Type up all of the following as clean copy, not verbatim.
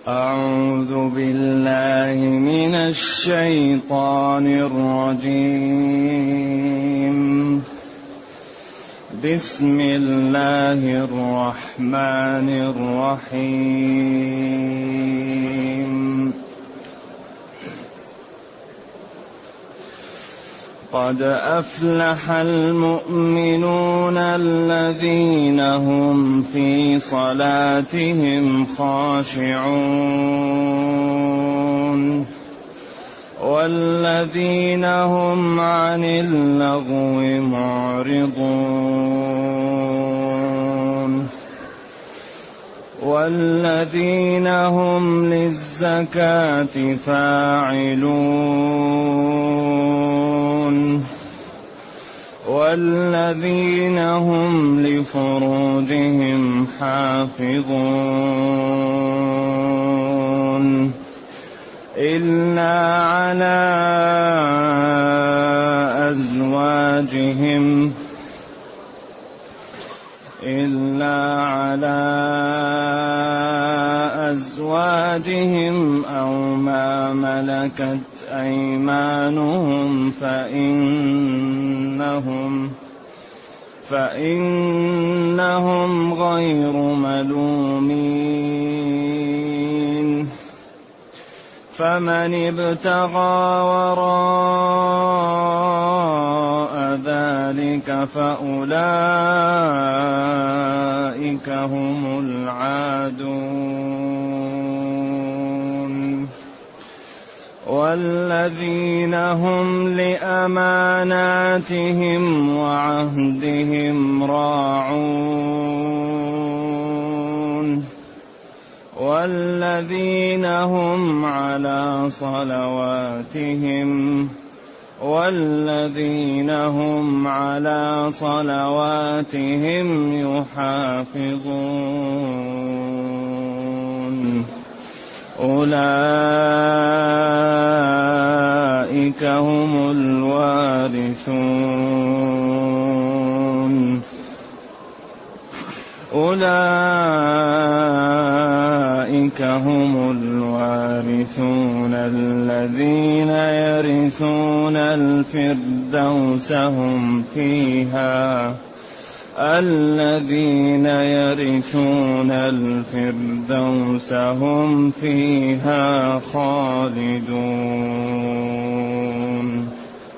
أعوذ بالله من الشيطان الرجيم. بسم الله الرحمن الرحيم. قد أفلح المؤمنون الذين هم في صلاتهم خاشعون والذين هم عن اللغو معرضون والذين هم للزكاة فاعلون والذين هم لفروجهم حافظون إلا على أزواجهم أو ما ملكت أيمانهم فإنهم غير ملومين. فمن ابتغى وراء ذلك فأولئك هم العادون. والذين هم لأماناتهم وعهدهم راعون والذين هم على صلواتهم يحافظون. أولئك هم الوارثون الذين يرثون الفردوس هم فيها خالدون.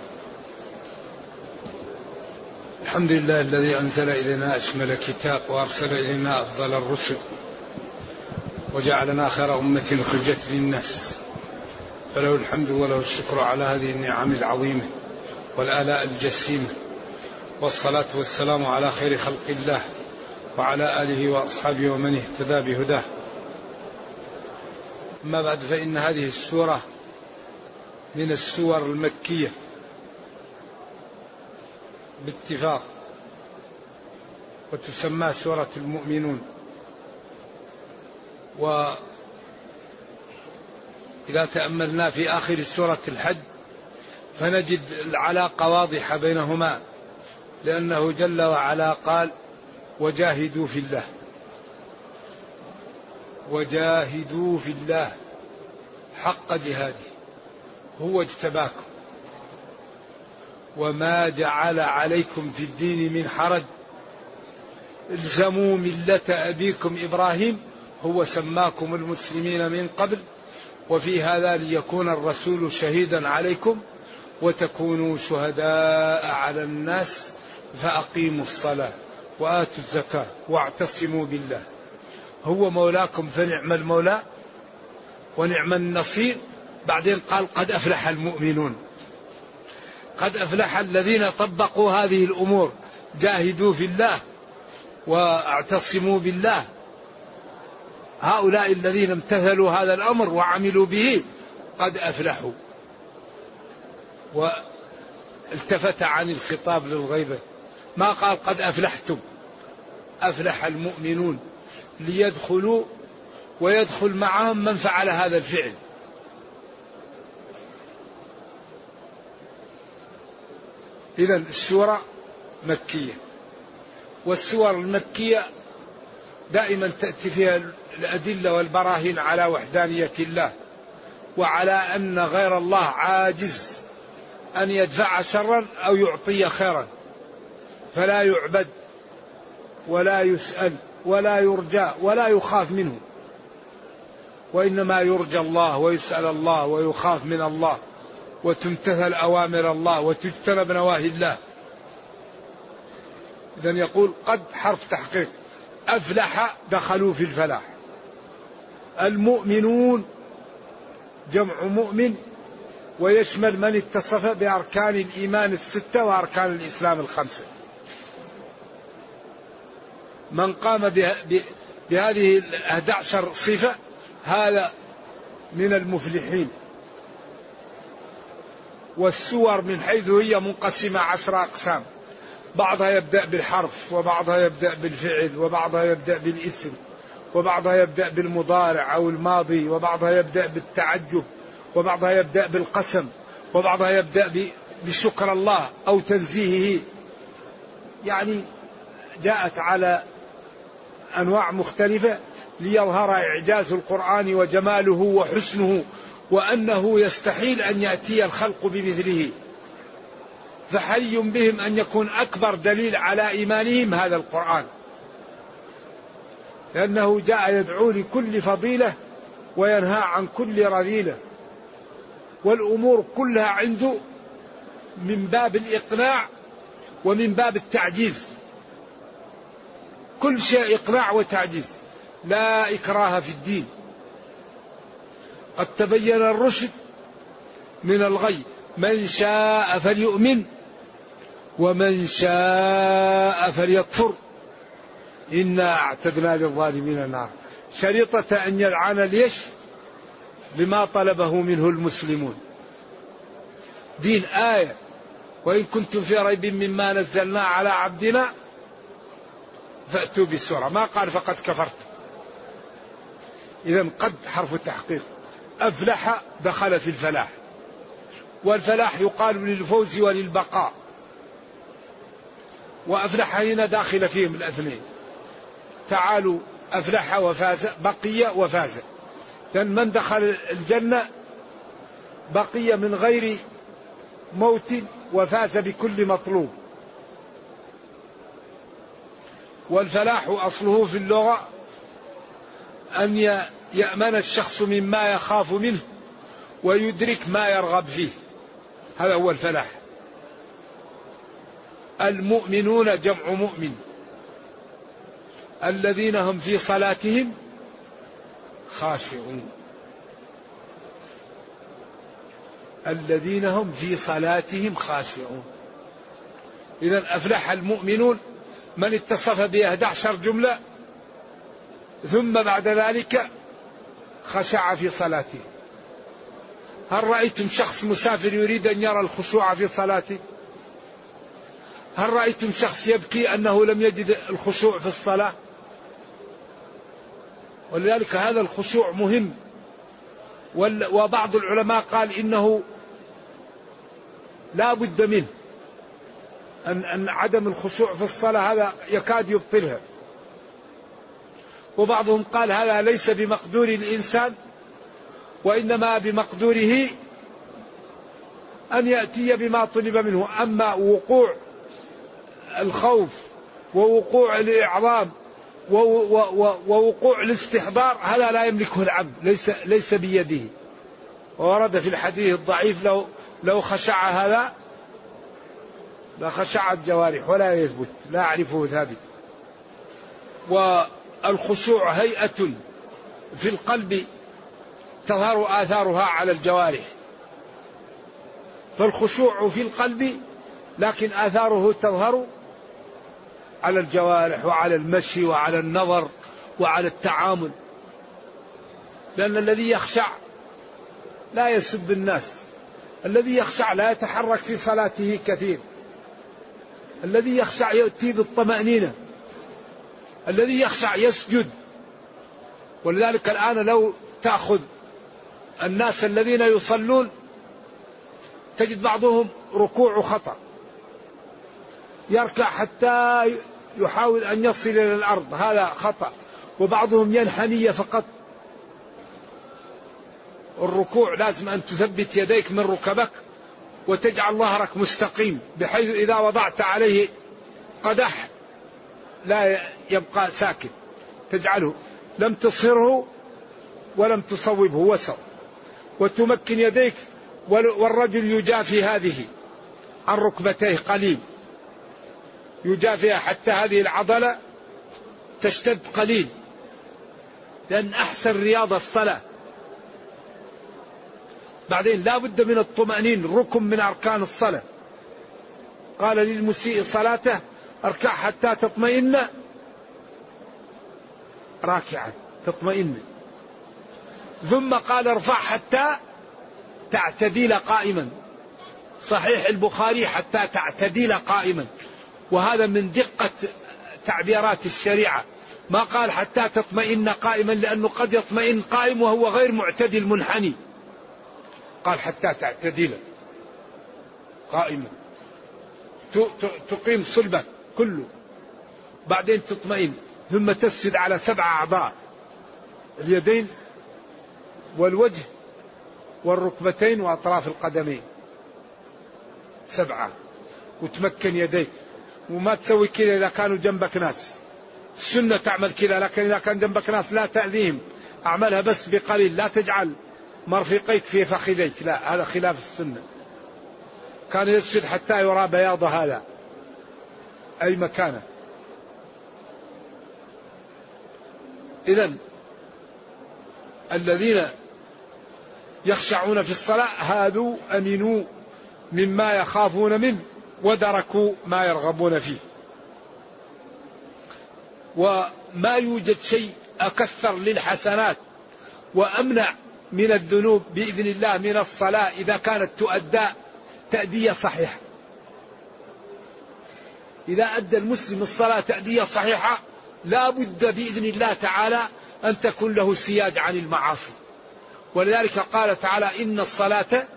الحمد لله الذي أنزل إلينا أشمل كتاب وأرسل إلينا أفضل الرسل وجعلنا خير أمة أخرجت للناس، فله الحمد وله الشكر على هذه النعم العظيمة والآلاء الجسيمة، والصلاة والسلام على خير خلق الله وعلى آله وأصحابه ومن اهتدى بهداه. أما بعد، فإن هذه السورة من السور المكية باتفاق، وتسمى سورة المؤمنون. وإذا تأملنا في آخر سورة الحج فنجد العلاقة واضحة بينهما، لأنه جل وعلا قال: وجاهدوا في الله حق جهاده هو اجتباكم وما جعل عليكم في الدين من حرج الزموا ملة أبيكم إبراهيم هو سماكم المسلمين من قبل وفي هذا ليكون الرسول شهيدا عليكم وتكونوا شهداء على الناس فأقيموا الصلاة وآتوا الزكاة واعتصموا بالله هو مولاكم فنعم المولى ونعم النصير. بعدين قال: قد أفلح المؤمنون. قد أفلح الذين طبقوا هذه الأمور، جاهدوا في الله واعتصموا بالله. هؤلاء الذين امتثلوا هذا الأمر وعملوا به قد أفلحوا. والتفت عن الخطاب للغيبة، ما قال قد أفلحتم، أفلح المؤمنون، ليدخلوا ويدخل معهم من فعل هذا الفعل. إذن السورة مكية، والسور المكية دائما تأتي فيها الأدلة والبراهين على وحدانية الله، وعلى أن غير الله عاجز أن يدفع شرا أو يعطي خيرا، فلا يعبد ولا يسأل ولا يرجى ولا يخاف منه، وإنما يرجى الله ويسأل الله ويخاف من الله، وتمتثل أوامر الله وتجتنب نواهي الله. إذن يقول قد حرف تحقيق، أفلح دخلوا في الفلاح. المؤمنون جمع مؤمن، ويشمل من اتصف بأركان الإيمان الستة وأركان الإسلام الخمسة. من قام بهذه 11 صفة هذا من المفلحين. والسور من حيث هي منقسمة 10 أقسام، بعضها يبدأ بالحرف، وبعضها يبدأ بالفعل، وبعضها يبدأ بالاسم، وبعضها يبدأ بالمضارع أو الماضي، وبعضها يبدأ بالتعجب، وبعضها يبدأ بالقسم، وبعضها يبدأ بشكر الله أو تنزيهه. يعني جاءت على أنواع مختلفة ليظهر إعجاز القرآن وجماله وحسنه، وأنه يستحيل أن يأتي الخلق بمثله، فحري بهم أن يكون أكبر دليل على إيمانهم هذا القرآن، لأنه جاء يدعو لكل فضيلة وينهى عن كل رذيلة، والأمور كلها عنده من باب الإقناع ومن باب التعجيز، كل شيء إقناع وتعجيز، لا إكراه في الدين، قد تبين الرشد من الغي، من شاء فليؤمن ومن شاء فليكفر إنا أعتدنا للظالمين نار، شريطة أن يلعن اليش بما طلبه منه المسلمون. دين آية، وإن كنتم في ريب مما نزلنا على عبدنا فأتوا بالسورة، ما قال فقد كفرت. إذن قد حرف التحقيق، أفلح دخل في الفلاح، والفلاح يقال للفوز وللبقاء، وأفلح هنا داخل فيهم الاثنين. تعالوا أفلح وفاز، بقي وفاز، لأن من دخل الجنة بقي من غير موت وفاز بكل مطلوب. والفلاح أصله في اللغة أن يأمن الشخص مما يخاف منه ويدرك ما يرغب فيه، هذا هو الفلاح. المؤمنون جمع مؤمن، الذين هم في صلاتهم خاشعون، الذين هم في صلاتهم خاشعون. إذن أفلح المؤمنون من اتصف ب11 جملة، ثم بعد ذلك خشع في صلاته. هل رأيتم شخص مسافر يريد أن يرى الخشوع في صلاته؟ هل رأيتم شخص يبكي أنه لم يجد الخشوع في الصلاة؟ ولذلك هذا الخشوع مهم. وبعض العلماء قال إنه لا بد منه، أن عدم الخشوع في الصلاة هذا يكاد يبطلها. وبعضهم قال هذا ليس بمقدور الإنسان، وإنما بمقدوره أن يأتي بما طلب منه. أما وقوع الخوف ووقوع الإعظام ووقوع الاستحضار هذا لا يملكه العبد، ليس بيده. وورد في الحديث الضعيف لو خشع هذا لخشعت جوارح ولا يثبت، لا أعرفه ثابت. والخشوع هيئة في القلب تظهر آثارها على الجوارح، فالخشوع في القلب لكن آثاره تظهر على الجوارح وعلى المشي وعلى النظر وعلى التعامل. لأن الذي يخشع لا يسب الناس، الذي يخشع لا يتحرك في صلاته كثير، الذي يخشع يأتي بالطمأنينة، الذي يخشع يسجد. ولذلك الآن لو تأخذ الناس الذين يصلون تجد بعضهم ركوع خطأ، يركع حتى يحاول أن يصل إلى الأرض، هذا خطأ. وبعضهم ينحني فقط. الركوع لازم أن تثبت يديك من ركبك وتجعل ظهرك مستقيم، بحيث إذا وضعت عليه قدح لا يبقى ساكن، تجعله لم تصهره ولم تصوبه وسط، وتمكن يديك. والرجل يجافي هذه عن ركبتيه قليل، يجافيها حتى هذه العضلة تشتد قليل، لأن أحسن رياضة الصلاة. بعدين لا بد من الطمأنين، ركن من أركان الصلاة. قال للمسيء صلاته اركع حتى تطمئن راكعا، تطمئن. ثم قال ارفع حتى تعتدل قائما، صحيح البخاري حتى تعتدل قائما، وهذا من دقة تعبيرات الشريعة. ما قال حتى تطمئن قائما، لأنه قد يطمئن قائم وهو غير معتدل منحني، قال حتى تعتدل قائما، تقيم صلبك كله، بعدين تطمئن، ثم تسجد على 7 أعضاء: اليدين والوجه والركبتين وأطراف القدمين، 7. وتمكن يديك، وما تسوي كذا إذا كانوا جنبك ناس. السنة تعمل كذا، لكن إذا كان جنبك ناس لا تأذيهم، أعملها بس بقليل، لا تجعل مرفقيك في فخذيك، لا، هذا خلاف السنة. كان يسجد حتى يرى بياض هذا أي مكانه. إذن الذين يخشعون في الصلاة هذو أمنوا مما يخافون منه ودركوا ما يرغبون فيه. وما يوجد شيء أكثر للحسنات وأمنع من الذنوب بإذن الله من الصلاة إذا كانت تؤدى تأدية صحيحة. إذا أدى المسلم الصلاة تأدية صحيحة لا بد بإذن الله تعالى أن تكون له سياج عن المعاصي. ولذلك قال تعالى: إن الصلاة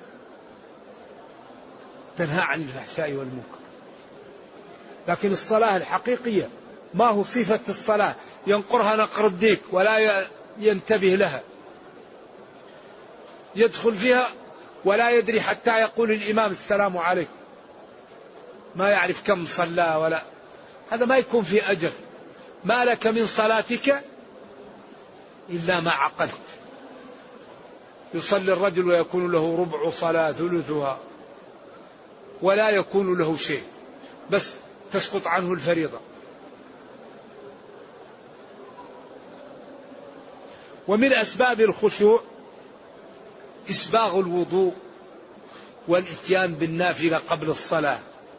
تنهى عن الفحشاء والمنكر. لكن الصلاة الحقيقية ما هو صفة الصلاة ينقرها نقر الديك ولا ينتبه لها، يدخل فيها ولا يدري حتى يقول الإمام السلام عليكم، ما يعرف كم صلى ولا، هذا ما يكون في أجر. ما لك من صلاتك إلا ما عقلت. يصلي الرجل ويكون له ربع صلاة ثلثها ولا يكون له شيء، بس تسقط عنه الفريضة. ومن أسباب الخشوع إسباغ الوضوء والإتيان بالنافلة قبل الصلاة،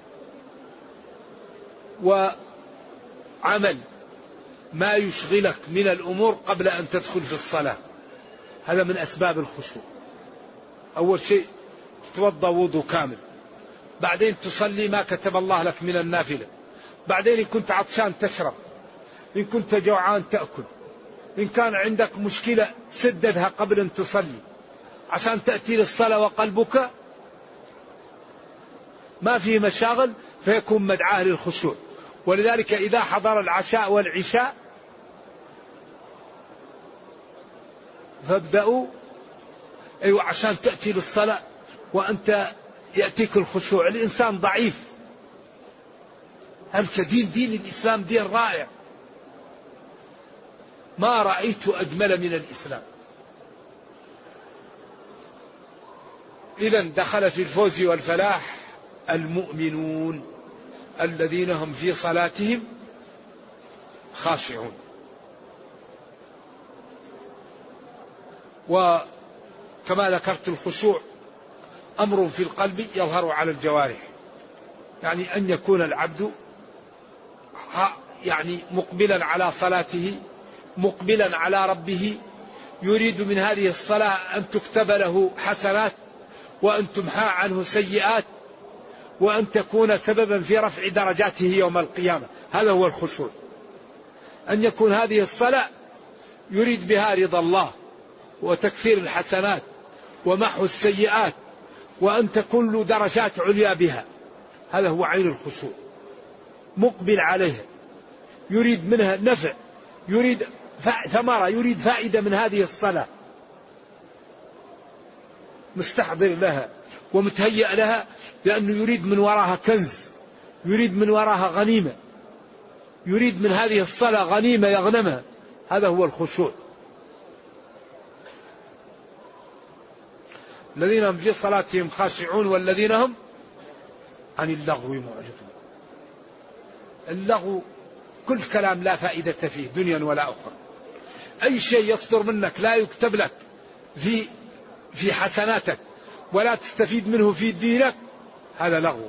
وعمل ما يشغلك من الأمور قبل أن تدخل في الصلاة، هذا من أسباب الخشوع. أول شيء تتوضأ وضوء كامل، بعدين تصلي ما كتب الله لك من النافلة، بعدين إن كنت عطشان تشرب، إن كنت جوعان تأكل، إن كان عندك مشكلة سددها قبل أن تصلي عشان تأتي للصلاة وقلبك ما فيه مشاغل، فيكون مدعاه للخشوع. ولذلك إذا حضر العشاء والعشاء فابدأوا عشان تأتي للصلاة وأنت يأتيك الخشوع. الإنسان ضعيف، أنت دين الإسلام دين رائع، ما رأيت أجمل من الإسلام. إذن دخل في الفوز والفلاح المؤمنون الذين هم في صلاتهم خاشعون. وكما ذكرت الخشوع أمر في القلب يظهر على الجوارح، يعني أن يكون العبد يعني مقبلا على صلاته، مقبلا على ربه، يريد من هذه الصلاة أن تكتب له حسنات وأن تمحى عنه سيئات وأن تكون سببا في رفع درجاته يوم القيامة. هذا هو الخشوع، أن يكون هذه الصلاة يريد بها رضا الله وتكثير الحسنات ومحو السيئات وأن تكون له درجات عليا بها. هذا هو عين الخشوع، مقبل عليها، يريد منها نفع، يريد ثمرة، يريد فائدة من هذه الصلاة، مستحضر لها ومتهيأ لها، لأنه يريد من وراها كنز، يريد من وراها غنيمة، يريد من هذه الصلاة غنيمة يغنمها. هذا هو الخشوع. الذين هم في صلاتهم خاشعون والذين هم عن اللغو معرضون. اللغو كل كلام لا فائدة فيه دنيا ولا أخرى. أي شيء يصدر منك لا يكتب لك في حسناتك ولا تستفيد منه في دينك، هذا لغو.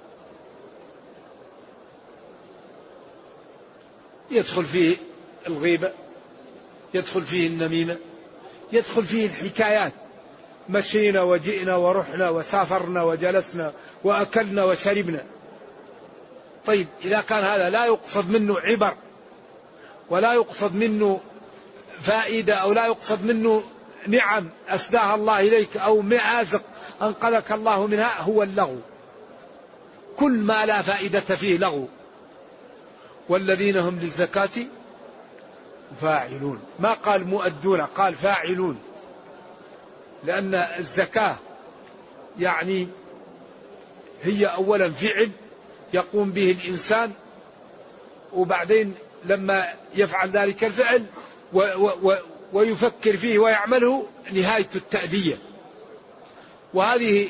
يدخل فيه الغيبة، يدخل فيه النميمة، يدخل فيه الحكايات، مشينا وجئنا ورحنا وسافرنا وجلسنا وأكلنا وشربنا. طيب إذا كان هذا لا يقصد منه عبر ولا يقصد منه فائدة أو لا يقصد منه نعم أسداها الله إليك أو مآزق أنقذك الله منها، هو اللغو. كل ما لا فائدة فيه لغو. والذين هم للزكاة فاعلون، ما قال مؤدون، قال فاعلون، لأن الزكاة يعني هي أولا فعل يقوم به الإنسان، وبعدين لما يفعل ذلك الفعل ويفكر فيه ويعمله نهاية التأدية. وهذه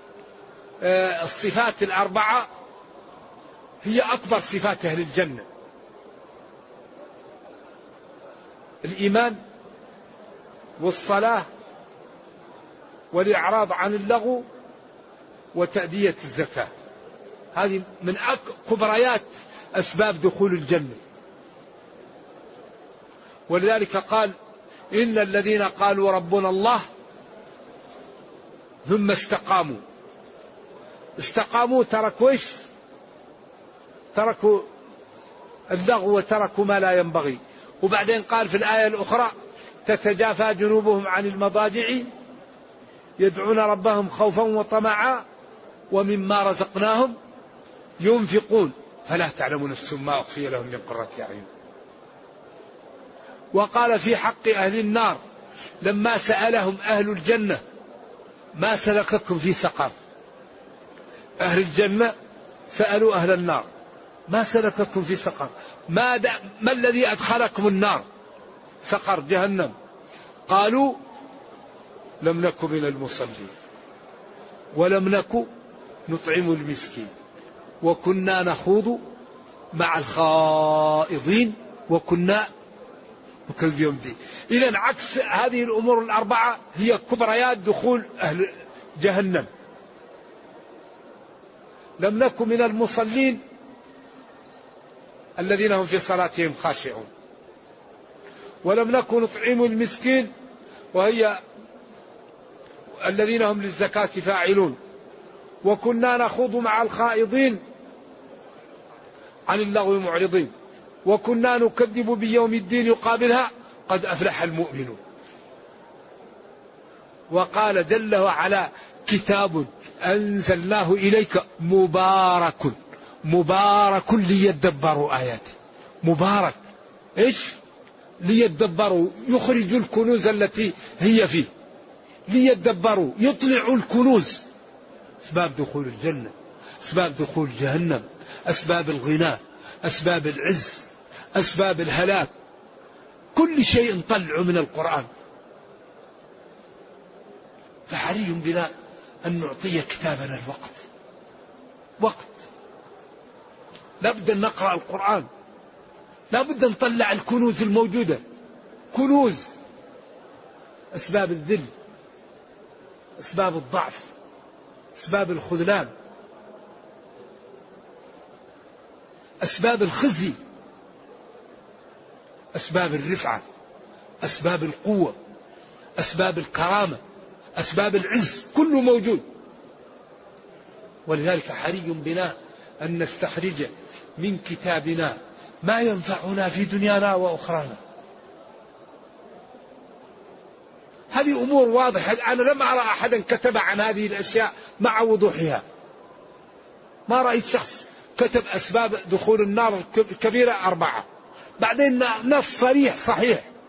الصفات الأربعة هي أكبر صفات أهل الجنة: الإيمان والصلاة والإعراض عن اللغو وتأدية الزكاة. هذه من كبريات أسباب دخول الجنة. ولذلك قال: إن الذين قالوا ربنا الله ثم استقاموا تركوا إيش؟ تركوا اللغو وتركوا ما لا ينبغي. وبعدين قال في الآية الأخرى: تتجافى جنوبهم عن المضاجع يدعون ربهم خوفا وطمعا ومما رزقناهم ينفقون فلا تعلم نفس ما أخفي لهم من قرة أعين. وقال في حق أهل النار لما سألهم أهل الجنة: ما سلككم في سقر؟ أهل الجنة سألوا أهل النار: ما سلككم في سقر؟ ما الذي أدخلكم النار؟ سقر جهنم. قالوا: لم نك من المصلين ولم نك نطعم المسكين وكنا نخوض مع الخائضين وكنا نكذب بيوم الدين. إذن عكس هذه الأمور الأربعة هي كبريات دخول أهل جهنم. لم نك من المصلين الذين هم في صلاتهم خاشعون، ولم نك نطعم المسكين وهي الذين هم للزكاة فاعلون، وكنا نخوض مع الخائضين عن اللغو معرضين، وكنا نكذب بيوم الدين يقابلها قد أفلح المؤمنون. وقال جل وعلا: كتاب أنزلناه إليك مبارك ليدبروا آياته. مبارك إيش؟ ليدبروا، يخرج الكنوز التي هي فيه، ليدبروا، يطلعوا الكنوز. أسباب دخول الجنة، أسباب دخول جهنم، أسباب الغنى، أسباب العز، أسباب الهلاك، كل شيء طلعوا من القرآن. فحري بنا أن نعطي كتابنا وقت. لابد أن نقرأ القرآن، لابد أن نطلع الكنوز الموجودة، كنوز أسباب الذل، أسباب الضعف، أسباب الخذلان، أسباب الخزي، أسباب الرفعة، أسباب القوة، أسباب الكرامة، أسباب العز، كله موجود. ولذلك حري بنا أن نستخرج من كتابنا ما ينفعنا في دنيانا وأخرانا. هذه أمور واضحة. أنا لم أرى أحدا كتب عن هذه الأشياء مع وضوحها. ما رأيت شخص كتب أسباب دخول النار الكبيرة 4، بعدين نص صريح صحيح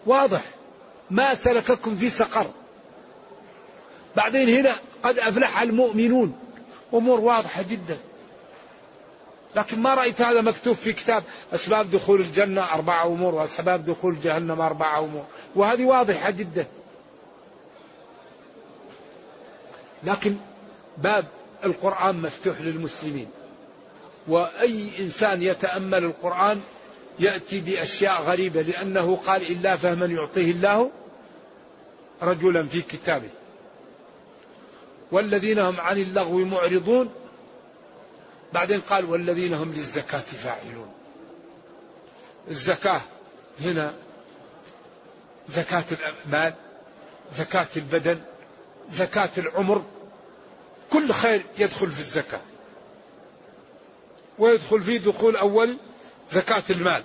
واضح، ما سلككم في سقر. بعدين هنا قد أفلح المؤمنون، أمور واضحة جدا. لكن ما رأيت هذا مكتوب في كتاب أسباب دخول الجنة 4 أمور وأسباب دخول جهنم 4 أمور، وهذه واضحة جدا. لكن باب القرآن مفتوح للمسلمين، وأي إنسان يتأمل القرآن يأتي بأشياء غريبة، لأنه قال إلا فهما يعطيه الله رجلا في كتابه. والذين هم عن اللغو معرضون، بعدين قال والذين هم للزكاة فاعلون. الزكاة هنا زكاة المال، زكاة البدن، زكاة العمر، كل خير يدخل في الزكاة، ويدخل فيه دخول أول زكاة المال.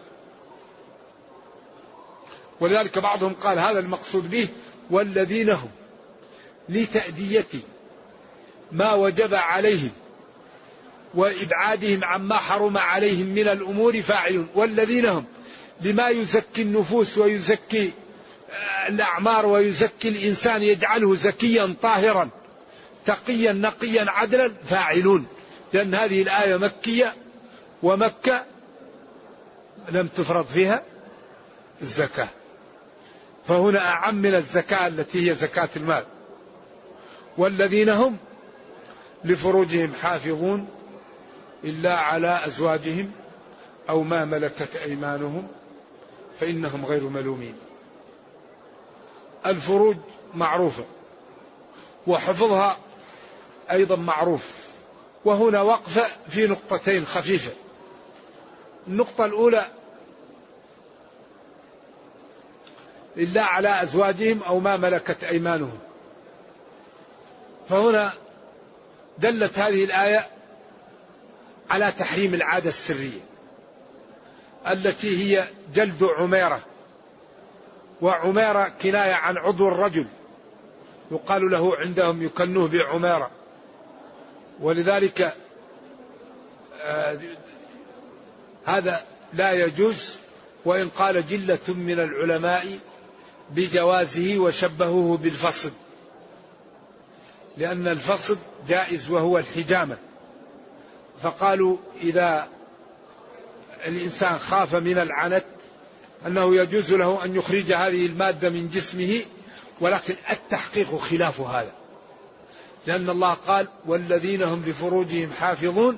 ولذلك بعضهم قال هذا المقصود به والذين هم لتأدية ما وجب عليهم وإبعادهم عما حرم عليهم من الأمور فاعلون. والذين هم بما يزكي النفوس ويزكي الأعمار ويزكي الإنسان، يجعله زكيا طاهرا تقيا نقيا عدلا فاعلون. لأن هذه الآية مكية، ومكة لم تفرض فيها الزكاة، فهنا أعم من الزكاة التي هي زكاة المال. والذين هم لفروجهم حافظون إلا على أزواجهم أو ما ملكت أيمانهم فإنهم غير ملومين. الفروج معروفة، وحفظها أيضا معروف. وهنا وقفة في نقطتين خفيفة. النقطة الأولى إلا على أزواجهم أو ما ملكت أيمانهم، فهنا دلت هذه الآية على تحريم العادة السرية التي هي جلد عميرة. وعميرة كناية عن عضو الرجل، يقال له عندهم يكنوه بعميرة، ولذلك هذا لا يجوز. وإن قال جلة من العلماء بجوازه وشبهوه بالفصد، لأن الفصد جائز وهو الحجامة، فقالوا إذا الإنسان خاف من العنت أنه يجوز له أن يخرج هذه المادة من جسمه، ولكن التحقيق خلاف هذا، لأن الله قال والذين هم لفروجهم حافظون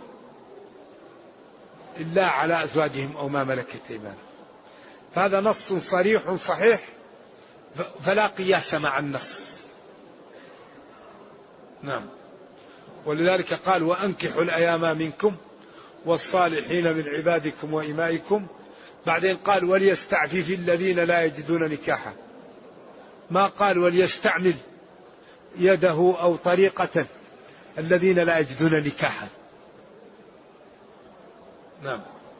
إلا على أزواجهم أو ما ملكت أيمانهم. فهذا نص صريح صحيح، فلا قياس مع النص. نعم. ولذلك قال وأنكحوا الأيام منكم والصالحين من عبادكم وإمائكم. بعدين قال وليستعفف الذين لا يجدون نكاحا، ما قال وليستعمل يده أو طريقة الذين لا يجدون نكاحا. نعم.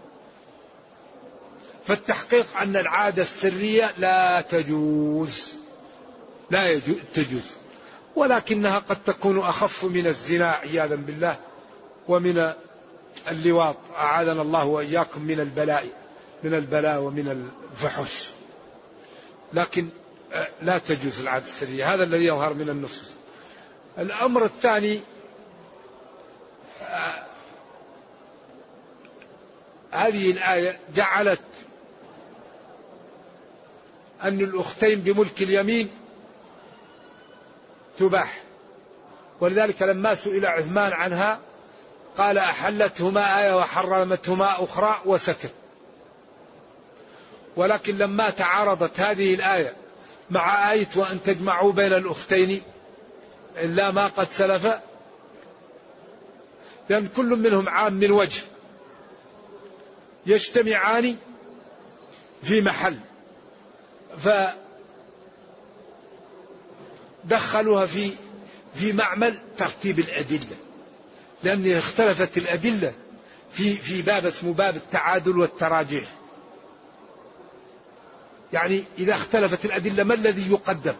فالتحقيق أن العادة السرية لا تجوز، تجوز، ولكنها قد تكون أخف من الزنا عياذا بالله، ومن اللواط أعاذنا الله وإياكم من البلاء ومن الفحش، لكن لا تجوز العادة السرية. هذا الذي يظهر من النصوص. الأمر الثاني، هذه الآية جعلت أن الأختين بملك اليمين تباح، ولذلك لما سئل عثمان عنها قال أحلتهما آية وحرمتهما أخرى وسكت. ولكن لما تعارضت هذه الآية مع آية وأن تجمعوا بين الأختين إلا ما قد سلف، لأن كل منهم عام من وجه، يجتمعان في محل، فدخلوها في معمل ترتيب الأدلة، لأن اختلفت الأدلة في باب اسمه باب التعادل والتراجيح. يعني إذا اختلفت الأدلة ما الذي يقدم؟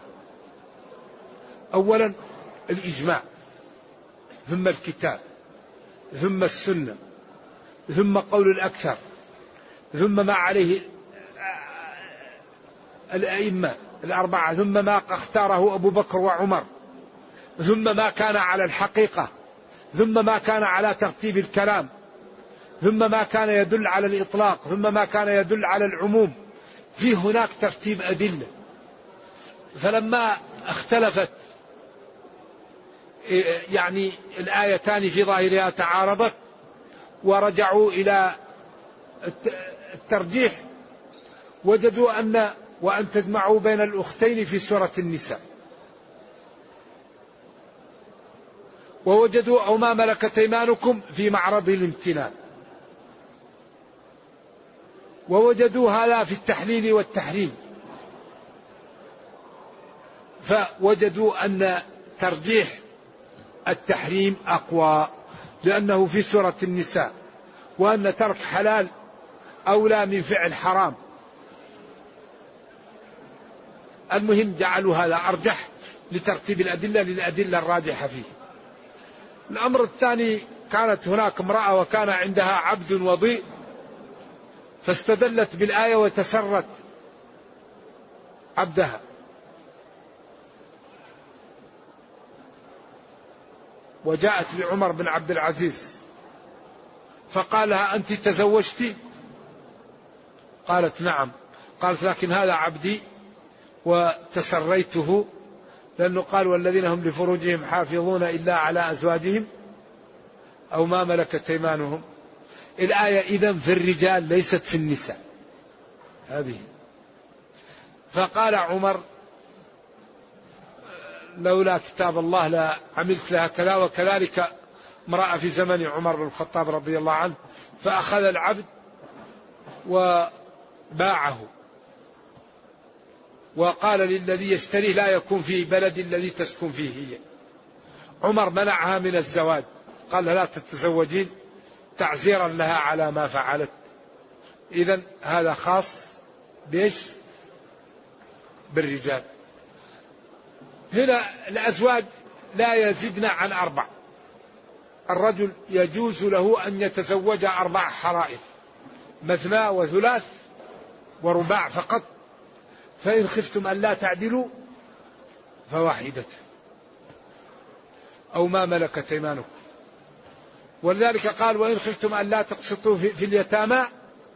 أولا الإجماع، ثم الكتاب، ثم السنة، ثم قول الأكثر، ثم ما عليه الأئمة الأربعة، ثم ما اختاره أبو بكر وعمر، ثم ما كان على الحقيقة، ثم ما كان على ترتيب الكلام، ثم ما كان يدل على الإطلاق، ثم ما كان يدل على العموم. في هناك ترتيب أدلة. فلما اختلفت يعني الآيتان في ظاهرها تعارضت، ورجعوا إلى الترجيح، وجدوا وأن تجمعوا بين الأختين في سورة النساء، ووجدوا أو ما ملكت أيمانكم في معرض الامتنان، ووجدوا هذا في التحليل والتحريم، فوجدوا أن ترجيح التحريم أقوى لأنه في سورة النساء، وأن ترك حلال أولى من فعل حرام. المهم جعلوا هذا أرجح لترتيب الأدلة للأدلة الراجحة فيه. الأمر الثاني، كانت هناك امرأة وكان عندها عبد وضيء، فاستدلت بالآية وتسرت عبدها، وجاءت لعمر بن عبد العزيز فقال لها: أنت تزوجتي؟ قالت: نعم. قالت: لكن هذا عبدي وتسريته، لأنه قال: والذين هم لفروجهم حافظون إلا على أزواجهم أو ما ملكت أيمانهم. الآية إذن في الرجال ليست في النساء هذه. فقال عمر: لولا كتاب الله لا عملت لها كذا. وكذلك امرأة في زمن عمر بن الخطاب رضي الله عنه، فأخذ العبد وباعه، وقال للذي يشتريه: لا يكون في بلد الذي تسكن فيه هي. عمر منعها من الزواج، قال: لا تتزوجين، تعزيرا لها على ما فعلت. إذن هذا خاص بإيش؟ بالرجال. هنا الأزواج لا يزيدن عن 4. الرجل يجوز له أن يتزوج 4 حرائر، مثنى وثلاث ورباع فقط، فإن خفتم أن لا تعدلوا فواحدة أو ما ملكت أيمانكم. ولذلك قال: وإن خفتم أن لا تقسطوا في اليتامى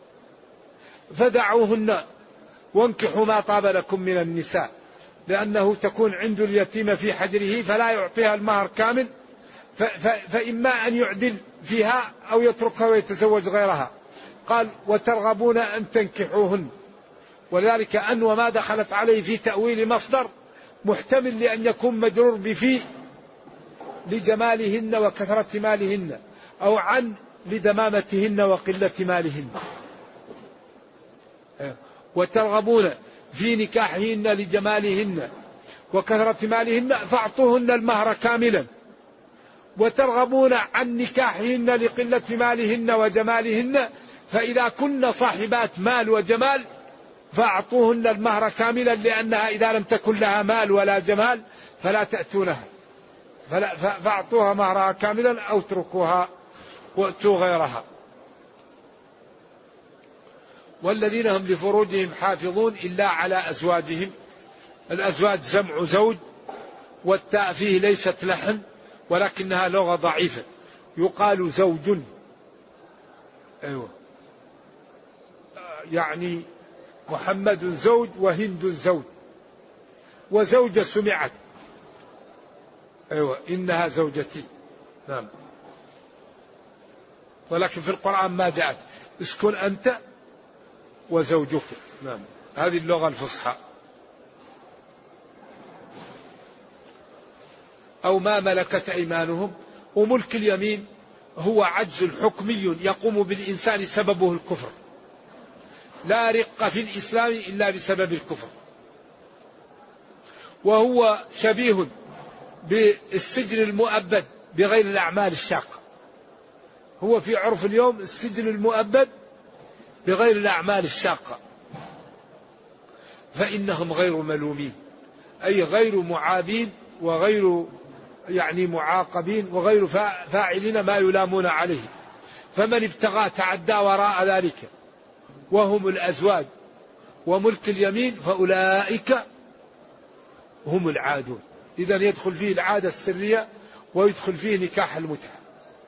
فدعوهن وانكحوا ما طاب لكم من النساء، لأنه تكون عند اليتيم في حجره فلا يعطيها المهر كامل، فإما أن يعدل فيها أو يتركها ويتزوج غيرها. قال: وترغبون أن تنكحوهن. ولذلك أن وما دخلت عليه في تأويل مصدر محتمل لأن يكون مجرور بفي لجمالهن وكثرة مالهن، أو عن لدمامتهن وقلة مالهن. وترغبون في نكاحهن لجمالهن وكثرة مالهن فاعطوهن المهر كاملا، وترغبون عن نكاحهن لقلة مالهن وجمالهن، فإذا كن صاحبات مال وجمال فاعطوهن المهر كاملا، لأنها إذا لم تكن لها مال ولا جمال فلا تأتونها، فاعطوها مهرها كاملا أو اتركوها وأتوا غيرها. والذين هم لفروجهم حافظون إلا على أزواجهم. الأزواج جمع زوج، والتاء فيه ليست لحن ولكنها لغة ضعيفة، يقال زوج. أيوة، يعني محمد زوج وهند زوج، وزوجة سمعت. أيوة، إنها زوجتي. نعم. ولكن في القرآن ما جاءت: اسكن أنت وزوجك. نعم، هذه اللغة الفصحى. أو ما ملكت أيمانهم. وملك اليمين هو عجز حكمي يقوم بالإنسان سببه الكفر، لا رق في الإسلام إلا بسبب الكفر، وهو شبيه بالسجن المؤبد بغير الأعمال الشاقة. هو في عرف اليوم السجن المؤبد بغير الأعمال الشاقة، فإنهم غير ملومين، أي غير معابين وغير معاقبين وغير فاعلين ما يلامون عليه. فمن ابتغى تعدى وراء ذلك وهم الأزواج وملك اليمين فأولئك هم العادون. إذا يدخل فيه العادة السرية ويدخل فيه نكاح المتعة.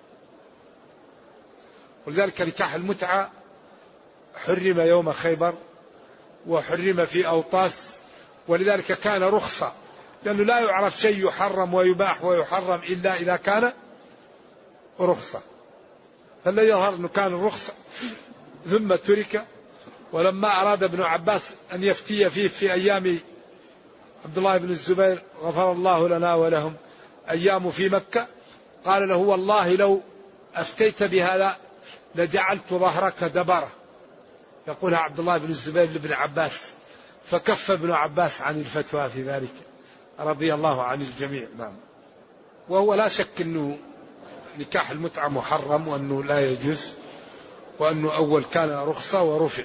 ولذلك نكاح المتعة حرم يوم خيبر وحرم في أوطاس، ولذلك كان رخصة، لأنه لا يعرف شيء يحرم ويباح ويحرم إلا إذا كان رخصة. فالذي يظهر أنه كان رخصة ثم ترك. ولما أراد ابن عباس أن يفتي فيه في أيام عبد الله بن الزبير غفر الله لنا ولهم أيام في مكة، قال له والله لو أفتيت بهذا لجعلت ظهرك دبرة، يقولها عبد الله بن الزبير لابن عباس، فكف ابن عباس عن الفتوى في ذلك رضي الله عن الجميع. نعم. وهو لا شك أنه نكاح المتعة محرم وأنه لا يجوز، وأنه أول كان رخصة ورفع.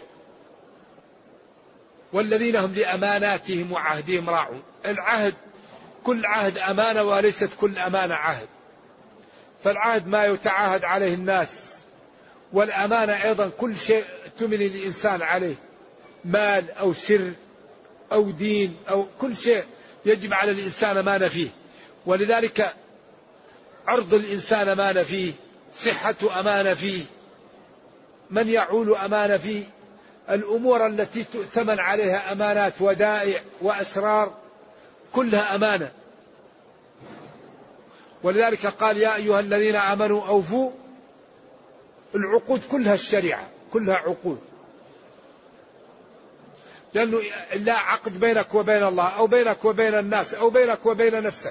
والذين هم لأماناتهم وعهدهم راعون. العهد كل عهد أمانة وليست كل أمانة عهد، فالعهد ما يتعاهد عليه الناس، والأمانة أيضا كل شيء تمن الإنسان عليه، مال أو سر أو دين أو كل شيء يجب على الإنسان أمانة فيه. ولذلك عرض الإنسان أمانة فيه، صحة أمانة فيه، من يعول أمانة فيه، الأمور التي تؤتمن عليها أمانات ودائع وأسرار كلها أمانة. ولذلك قال يا أيها الذين آمنوا أوفوا العقود، كلها الشريعة كلها عقود، لأنه لا عقد بينك وبين الله أو بينك وبين الناس أو بينك وبين نفسك.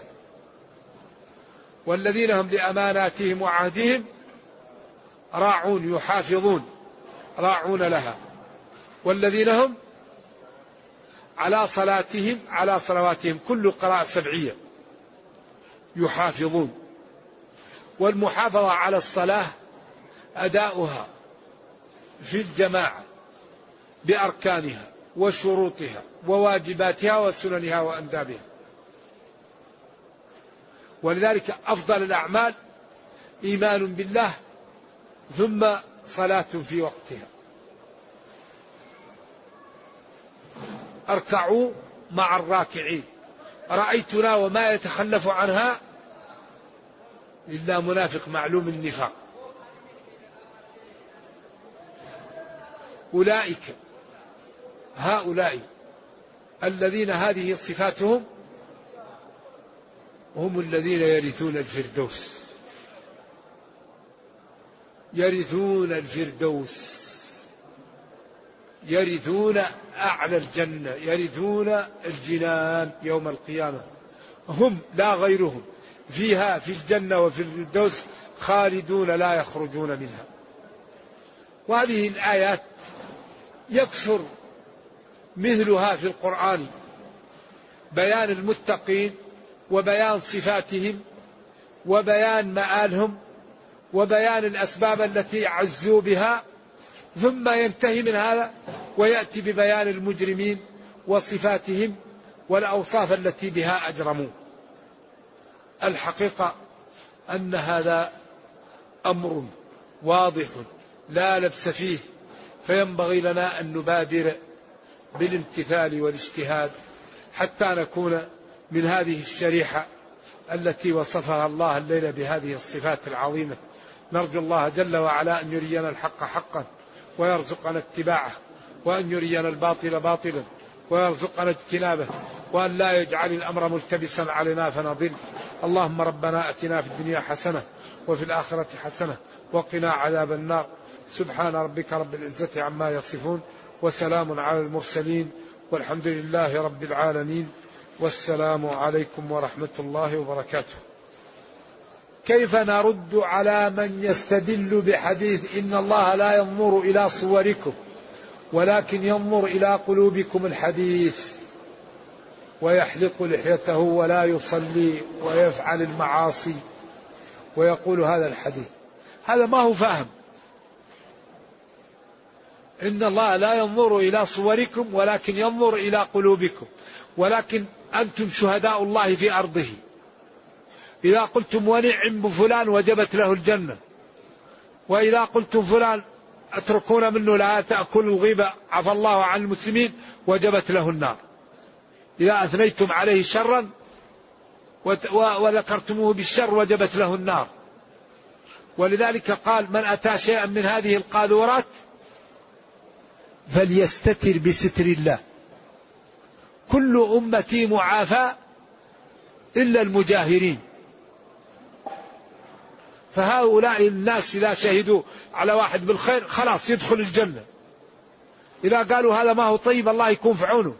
والذين هم لأماناتهم وعهدهم راعون يحافظون، راعون لها. والذين هم على صلاتهم على صلواتهم كل قراءة سبعية يحافظون. والمحافظة على الصلاة أداؤها في الجماعة بأركانها وشروطها وواجباتها وسننها وأندابها. ولذلك أفضل الأعمال إيمان بالله ثم صلاة في وقتها. اركعوا مع الراكعين. رأيتنا وما يتخلف عنها إلا منافق معلوم النفاق. أولئك هؤلاء الذين هذه صفاتهم هم الذين يرثون الفردوس، يرثون الفردوس، يرثون أعلى الجنة، يرثون الجنان يوم القيامة، هم لا غيرهم فيها في الجنة وفي الفردوس خالدون لا يخرجون منها. وهذه الآيات يكثر مثلها في القرآن، بيان المتقين وبيان صفاتهم وبيان مآلهم وبيان الأسباب التي عزوا بها، ثم ينتهي من هذا ويأتي ببيان المجرمين وصفاتهم والأوصاف التي بها أجرموا. الحقيقة أن هذا أمر واضح لا لبس فيه، فينبغي لنا أن نبادر بالامتثال والاجتهاد حتى نكون من هذه الشريحة التي وصفها الله الليلة بهذه الصفات العظيمة. نرجو الله جل وعلا أن يرينا الحق حقا ويرزقنا اتباعه، وأن يرينا الباطل باطلا ويرزقنا اجتنابه، وأن لا يجعل الأمر ملتبسا علينا فنضل. اللهم ربنا أتنا في الدنيا حسنة وفي الآخرة حسنة وقنا عذاب النار. سبحان ربك رب العزة عما يصفون وسلام على المرسلين والحمد لله رب العالمين. والسلام عليكم ورحمة الله وبركاته. كيف نرد على من يستدل بحديث إن الله لا ينظر إلى صوركم ولكن ينظر إلى قلوبكم الحديث، ويحلق لحيته ولا يصلي ويفعل المعاصي ويقول هذا الحديث؟ هذا ما هو فاهم. إن الله لا ينظر إلى صوركم ولكن ينظر إلى قلوبكم، ولكن أنتم شهداء الله في أرضه. إذا قلتم ونعم بفلان وجبت له الجنة، وإذا قلتم فلان اتركون منه لا تأكل الغيبة عفى الله عن المسلمين وجبت له النار. إذا أثنيتم عليه شرا وذكرتموه بالشر وجبت له النار. ولذلك قال من أتى شيئا من هذه القاذورات فليستتر بستر الله. كل أمتي معافى إلا المجاهرين. فهؤلاء الناس إذا شهدوا على واحد بالخير خلاص يدخل الجنة. إذا قالوا هذا ما هو طيب الله يكون في عونه.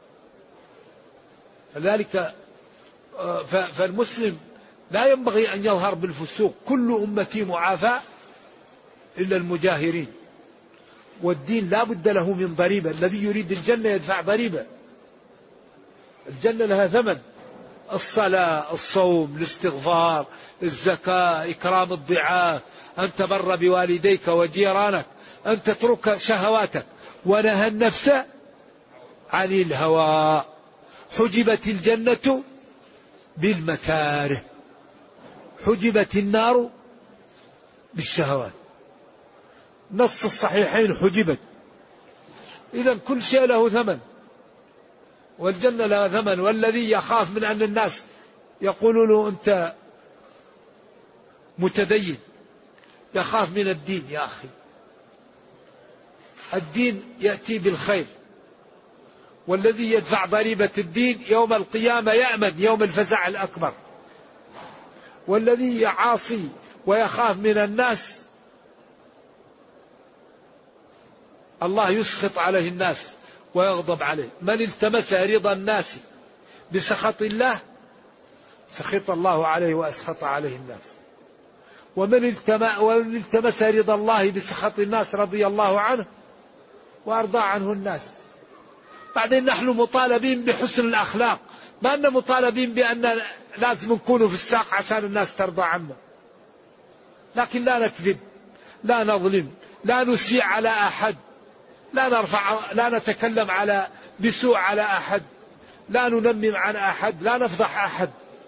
لذلك فالمسلم لا ينبغي أن يظهر بالفسوق. كل أمتي معافى إلا المجاهرين. والدين لا بد له من ضريبة. الذي يريد الجنة يدفع ضريبة. الجنة لها ثمن: الصلاة، الصوم، الاستغفار، الزكاة، إكرام الضعاف، أن تبر بوالديك وجيرانك، أن تترك شهواتك. ونهى النفس عن الهوى. حجبت الجنة بالمكاره، حجبت النار بالشهوات. نص الصحيحين حجبت. إذن كل شيء له ثمن، والجنة لها ثمن. والذي يخاف من أن الناس يقولوا له أنت متدين يخاف من الدين. يا أخي الدين يأتي بالخير، والذي يدفع ضريبة الدين يوم القيامة يأمن يوم الفزع الأكبر. والذي يعاصي ويخاف من الناس الله يسخط عليه الناس ويغضب عليه. من التمس رضا الناس بسخط الله سخط الله عليه وأسخط عليه الناس. ومن التمس رضا الله بسخط الناس رضي الله عنه وأرضى عنه الناس. بعدين نحن مطالبين بحسن الأخلاق، ما أننا مطالبين بأن لازم نكون في الساق عشان الناس ترضى عنا. لكن لا نكذب، لا نظلم، لا نسيء على أحد، لا نتكلم بسوء على أحد، لا ننمم عن أحد، لا نفضح أحد.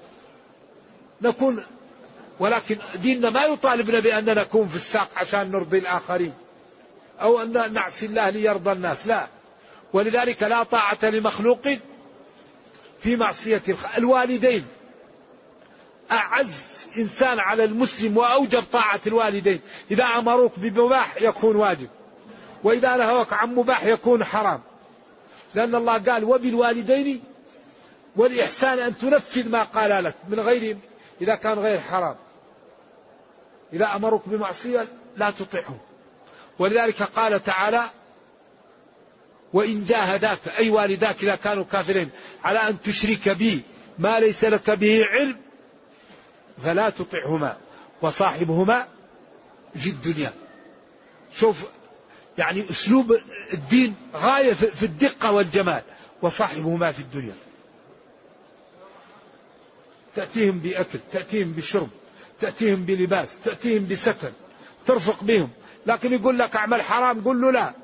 ولكن ديننا ما يطالبنا بأن نكون في الساق عشان نرضي الآخرين أو أن نعصي الله ليرضى الناس، لا. ولذلك لا طاعة لمخلوق في معصية الوالدين. أعز إنسان على المسلم وأوجب طاعة الوالدين. إذا أمروك بمباح يكون واجب، وإذا نهوك عن مباح يكون حرام. لأن الله قال وبالوالدين والإحسان أن تنفذ ما قال لك من غير إذا كان غير حرام. إذا أمروك بمعصية لا تطيعه. ولذلك قال تعالى وإن جاهداك أي والداك إذا كانوا كافرين على أن تشرك بي ما ليس لك به علم فلا تطعهما وصاحبهما في الدنيا. شوف يعني أسلوب الدين غاية في الدقة والجمال. وصاحبهما في الدنيا، تأتيهم بأكل، تأتيهم بشرب، تأتيهم بلباس، تأتيهم بسكن، ترفق بهم. لكن يقول لك اعمل حرام قل له لا.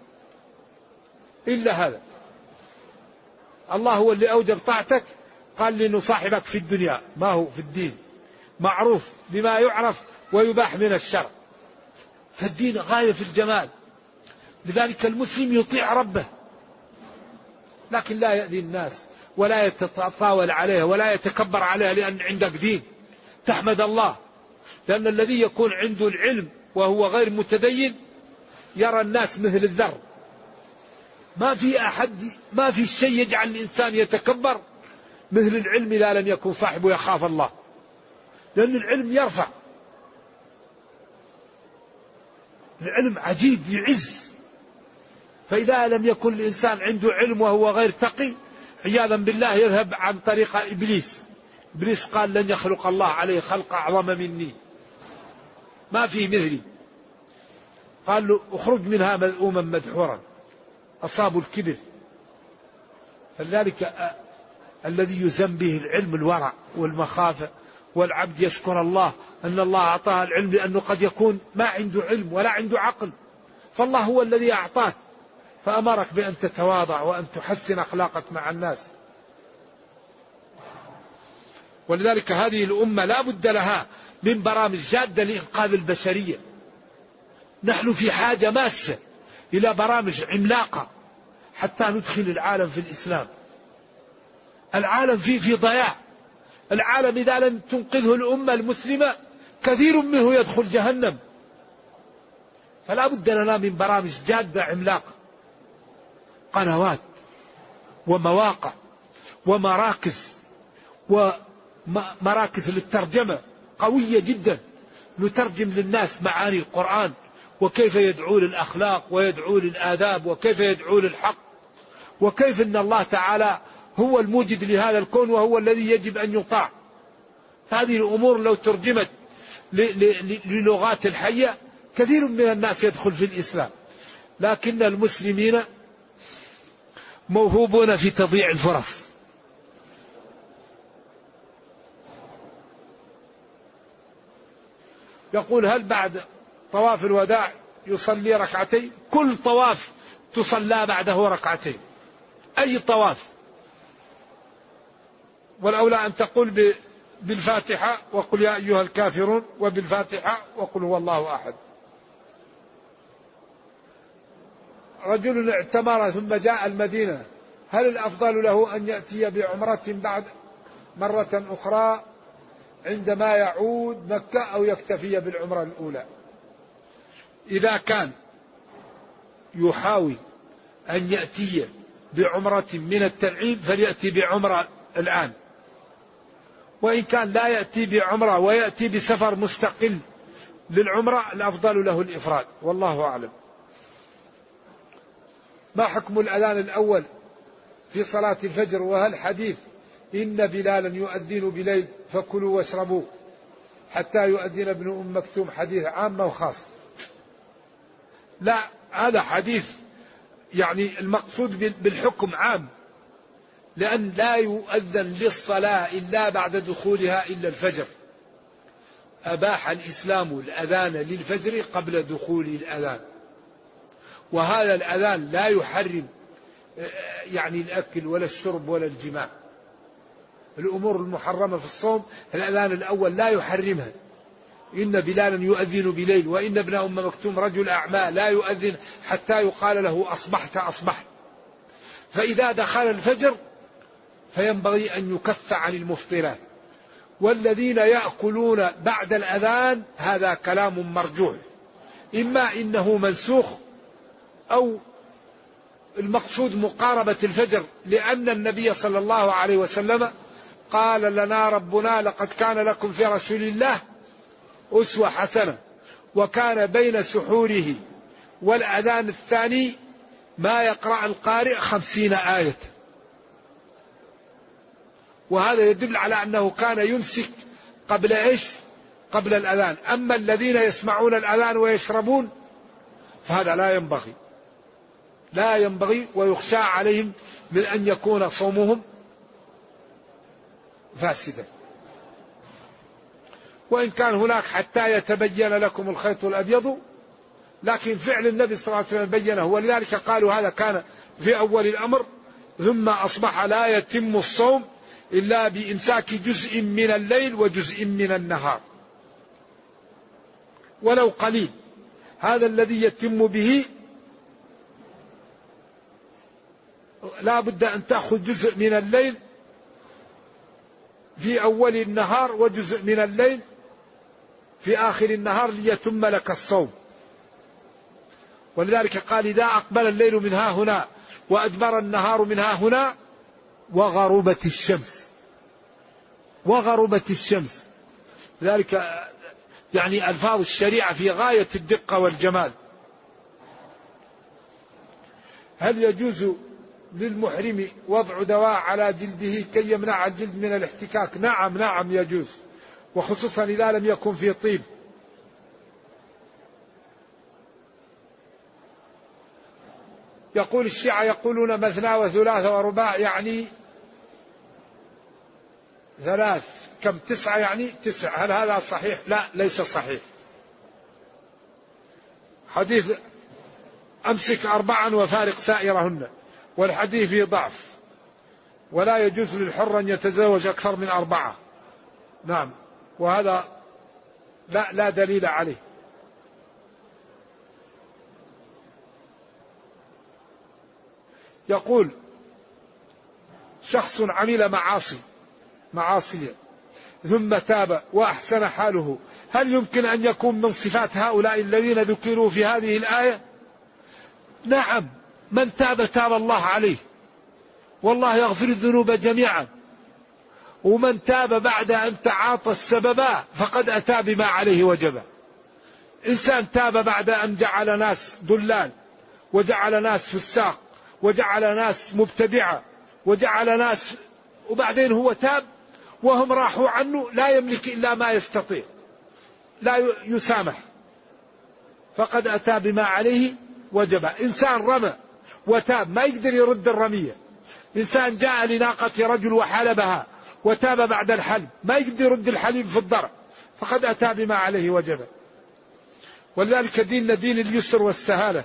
إلا هذا الله هو اللي أوجب طاعتك. قال لي نصاحبك في الدنيا، ما هو في الدين معروف بما يعرف ويباح من الشرع. فالدين غاية في الجمال. لذلك المسلم يطيع ربه لكن لا يأذي الناس ولا يتطاول عليها ولا يتكبر عليها. لأن عندك دين تحمد الله. لأن الذي يكون عنده العلم وهو غير متدين يرى الناس مثل الذر. ما في شيء يجعل الإنسان يتكبر مثل العلم إذا لم يكن صاحبه يخاف الله. لأن العلم يرفع، العلم عجيب يعز. فإذا لم يكن الإنسان عنده علم وهو غير تقي عياذا بالله يذهب عن طريق إبليس. إبليس قال لن يخلق الله عليه خلق أعظم مني، ما في مثلي. قال له اخرج منها مذءوما مدحورا. أصابوا الكبر. فلذلك الذي يزن به العلم الورع والمخافة. والعبد يشكر الله أن الله أعطاه العلم، لأنه قد يكون ما عنده علم ولا عنده عقل، فالله هو الذي أعطاك فأمرك بأن تتواضع وأن تحسن أخلاقك مع الناس. ولذلك هذه الأمة لا بد لها من برامج جادة لإنقاذ البشرية. نحن في حاجة ماسة إلى برامج عملاقة حتى ندخل العالم في الإسلام. العالم في ضياع. العالم إذا لم تنقذه الأمة المسلمة كثير منه يدخل جهنم. فلا بد لنا من برامج جادة عملاقة، قنوات ومواقع ومراكز للترجمة قوية جدا، نترجم للناس معاني القرآن وكيف يدعو للأخلاق ويدعو للآداب وكيف يدعو للحق، وكيف أن الله تعالى هو الموجد لهذا الكون وهو الذي يجب أن يطاع. هذه الأمور لو ترجمت للغات الحية كثير من الناس يدخل في الإسلام. لكن المسلمين موهوبون في تضييع الفرص. يقول: هل بعد طواف الوداع يصلي ركعتين؟ كل طواف تصلى بعده ركعتين، أي طواف. والأولى أن تقول بالفاتحة وقل يا أيها الكافرون، وبالفاتحة وقل هو الله أحد. رجل اعتمر ثم جاء المدينة، هل الأفضل له أن يأتي بعمرة بعد مرة أخرى عندما يعود مكة أو يكتفي بالعمرة الأولى؟ إذا كان يحاول أن يأتي بعمرة من التنعيم فليأتي بعمرة الآن، وإن كان لا يأتي بعمرة ويأتي بسفر مستقل للعمرة الأفضل له الإفراد، والله أعلم. ما حكم الأذان الأول في صلاة الفجر؟ وهل حديث إن بلالا يؤذن بليل فكلوا واشربوا حتى يؤذن ابن أم مكتوم حديث عام وخاص؟ لا، هذا حديث يعني المقصود بالحكم عام، لأن لا يؤذن للصلاة إلا بعد دخولها إلا الفجر. أباح الإسلام الأذان للفجر قبل دخول الأذان، وهذا الأذان لا يحرم يعني الأكل ولا الشرب ولا الجماع. الأمور المحرمة في الصوم الأذان الأول لا يحرمها. إن بلالا يؤذن بليل، وإن ابن أم مكتوم رجل أعمى لا يؤذن حتى يقال له أصبحت أصبحت. فإذا دخل الفجر فينبغي أن يكف عن المفطرات. والذين يأكلون بعد الأذان هذا كلام مرجوح، إما إنه منسوخ أو المقصود مقاربة الفجر، لأن النبي صلى الله عليه وسلم قال لنا ربنا لقد كان لكم في رسول الله أسوة حسنة، وكان بين سحوره والأذان الثاني ما يقرأ القارئ 50 آية، وهذا يدل على أنه كان يمسك قبل إيش؟ قبل الأذان. أما الذين يسمعون الأذان ويشربون فهذا لا ينبغي ويخشى عليهم من أن يكون صومهم فاسدا. وإن كان هناك حتى يتبين لكم الخيط الأبيض، لكن فعل النبي صلى الله عليه وسلم بينه، ولذلك قالوا هذا كان في أول الأمر، ثم أصبح لا يتم الصوم إلا بإمساك جزء من الليل وجزء من النهار ولو قليل. هذا الذي يتم به لا بد أن تأخذ جزء من الليل في أول النهار وجزء من الليل في آخر النهار ليتم لك الصوم. ولذلك قال إذا أقبل الليل من ها هنا وأدبر النهار من ها هنا وغربت الشمس. ذلك يعني ألفاظ الشريعة في غاية الدقة والجمال. هل يجوز للمحرم وضع دواء على جلده كي يمنع الجلد من الاحتكاك؟ نعم يجوز، وخصوصا إذا لم يكن في طيب. يقول الشيعة يقولون مثنى وثلاث ورباع، يعني 3 كم 9 يعني 9. هل هذا صحيح؟ لا، ليس صحيح. حديث أمسك 4 وفارق سائرهن، والحديث فيه ضعف، ولا يجوز للحر أن يتزوج أكثر من 4. نعم، وهذا لا دليل عليه. يقول شخص عمل معاصي ثم تاب وأحسن حاله، هل يمكن أن يكون من صفات هؤلاء الذين ذكروا في هذه الآية؟ نعم، من تاب تاب الله عليه، والله يغفر الذنوب جميعا. ومن تاب بعد أن تعاطى السببا فقد أتى بما عليه وجبا. إنسان تاب بعد أن جعل ناس ضلال، وجعل ناس فساق، وجعل ناس مبتدعة، وجعل ناس، وبعدين هو تاب وهم راحوا عنه، لا يملك إلا ما يستطيع، لا يسامح، فقد أتى بما عليه وجبا. إنسان رمى وتاب ما يقدر يرد الرمية. إنسان جاء لناقة رجل وحلبها وتاب بعد الحلب ما يقدر يرد الحليب في الضرع، فقد أتى بما عليه وجبا. ولذلك ديننا دين اليسر والسهالة.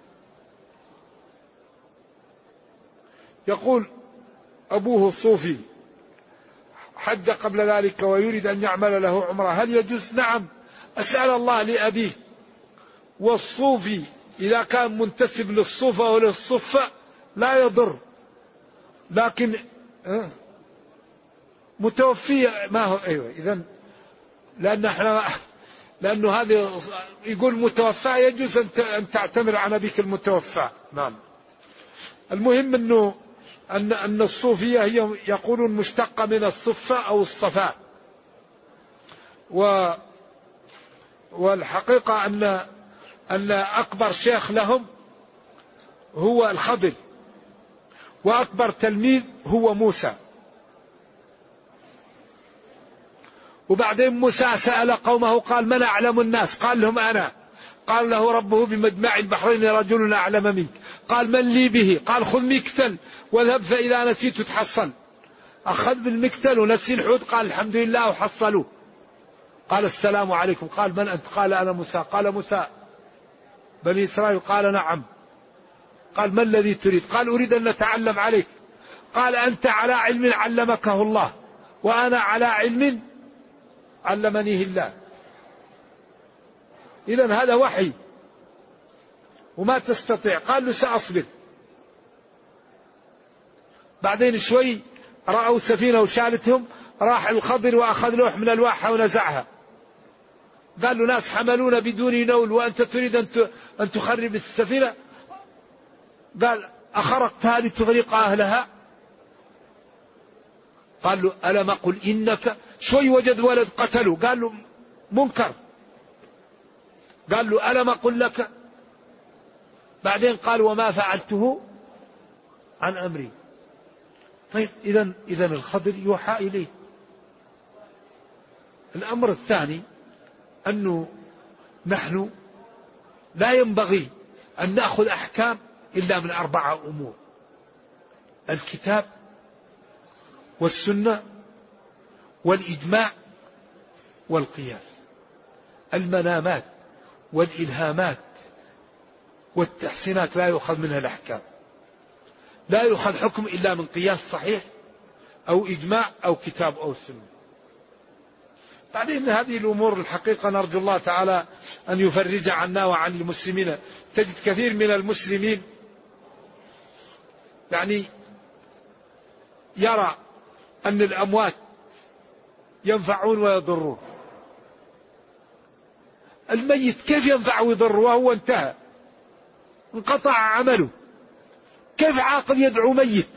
يقول أبوه صوفي حج قبل ذلك ويريد أن يعمل له عمره، هل يجوز؟ نعم، أسأل الله لأبيه. والصوفي إذا كان منتسب للصوفة وللصفة لا يضر، لكن متوفي ما هو. أيوة، إذن لأنه هذا يقول متوفى، يجوز أن تعتمر عن أبيك المتوفى. نعم. المهم أن الصوفية هي يقولون مشتقة من الصفة أو الصفاء، والحقيقة أن أكبر شيخ لهم هو الخضر، وأكبر تلميذ هو موسى. وبعدين موسى سأل قومه قال من أعلم الناس؟ قال لهم أنا. قال له ربه بمجمع البحرين رجل أعلم منك. قال من لي به؟ قال خذ مكتل واذهب فإذا نسيت تحصل. أخذ بالمكتل ونسي الحوت، قال الحمد لله وحصلوه. قال السلام عليكم. قال من أنت؟ قال أنا موسى. قال موسى بني إسرائيل؟ قال نعم. قال ما الذي تريد؟ قال أريد أن نتعلم عليك. قال أنت على علم علمكه الله، وأنا على علم علمنيه الله. إذن هذا وحي وما تستطيع. قال له سأصبر. بعدين شوي رأوا سفينة وشالتهم، راح الخضر وأخذ لوح من الواحة ونزعها. قال له ناس حملون بدون نول وأنت تريد أن تخرب السفينة؟ قال أخرقتها لتغرق أهلها؟ قال له ألم أقل إنك. شوي وجد ولد قتله، قال له منكر. قال له ألم أقل لك؟ بعدين قال وما فعلته عن أمري. طيب إذن الخضر يوحى إليه. الأمر الثاني أنه نحن لا ينبغي أن نأخذ أحكام إلا من 4 أمور: الكتاب والسنة والإجماع والقياس. المنامات والإلهامات والتحسينات لا يؤخذ منها الأحكام، لا يؤخذ حكم إلا من قياس صحيح أو إجماع أو كتاب أو سنة. بعدين هذه الأمور الحقيقة نرجو الله تعالى أن يفرج عنا وعن المسلمين. تجد كثير من المسلمين يعني يرى أن الأموات ينفعون ويضرون. الميت كيف ينفع ويضر وهو انتهى، انقطع عمله؟ كيف عاقل يدعو ميت؟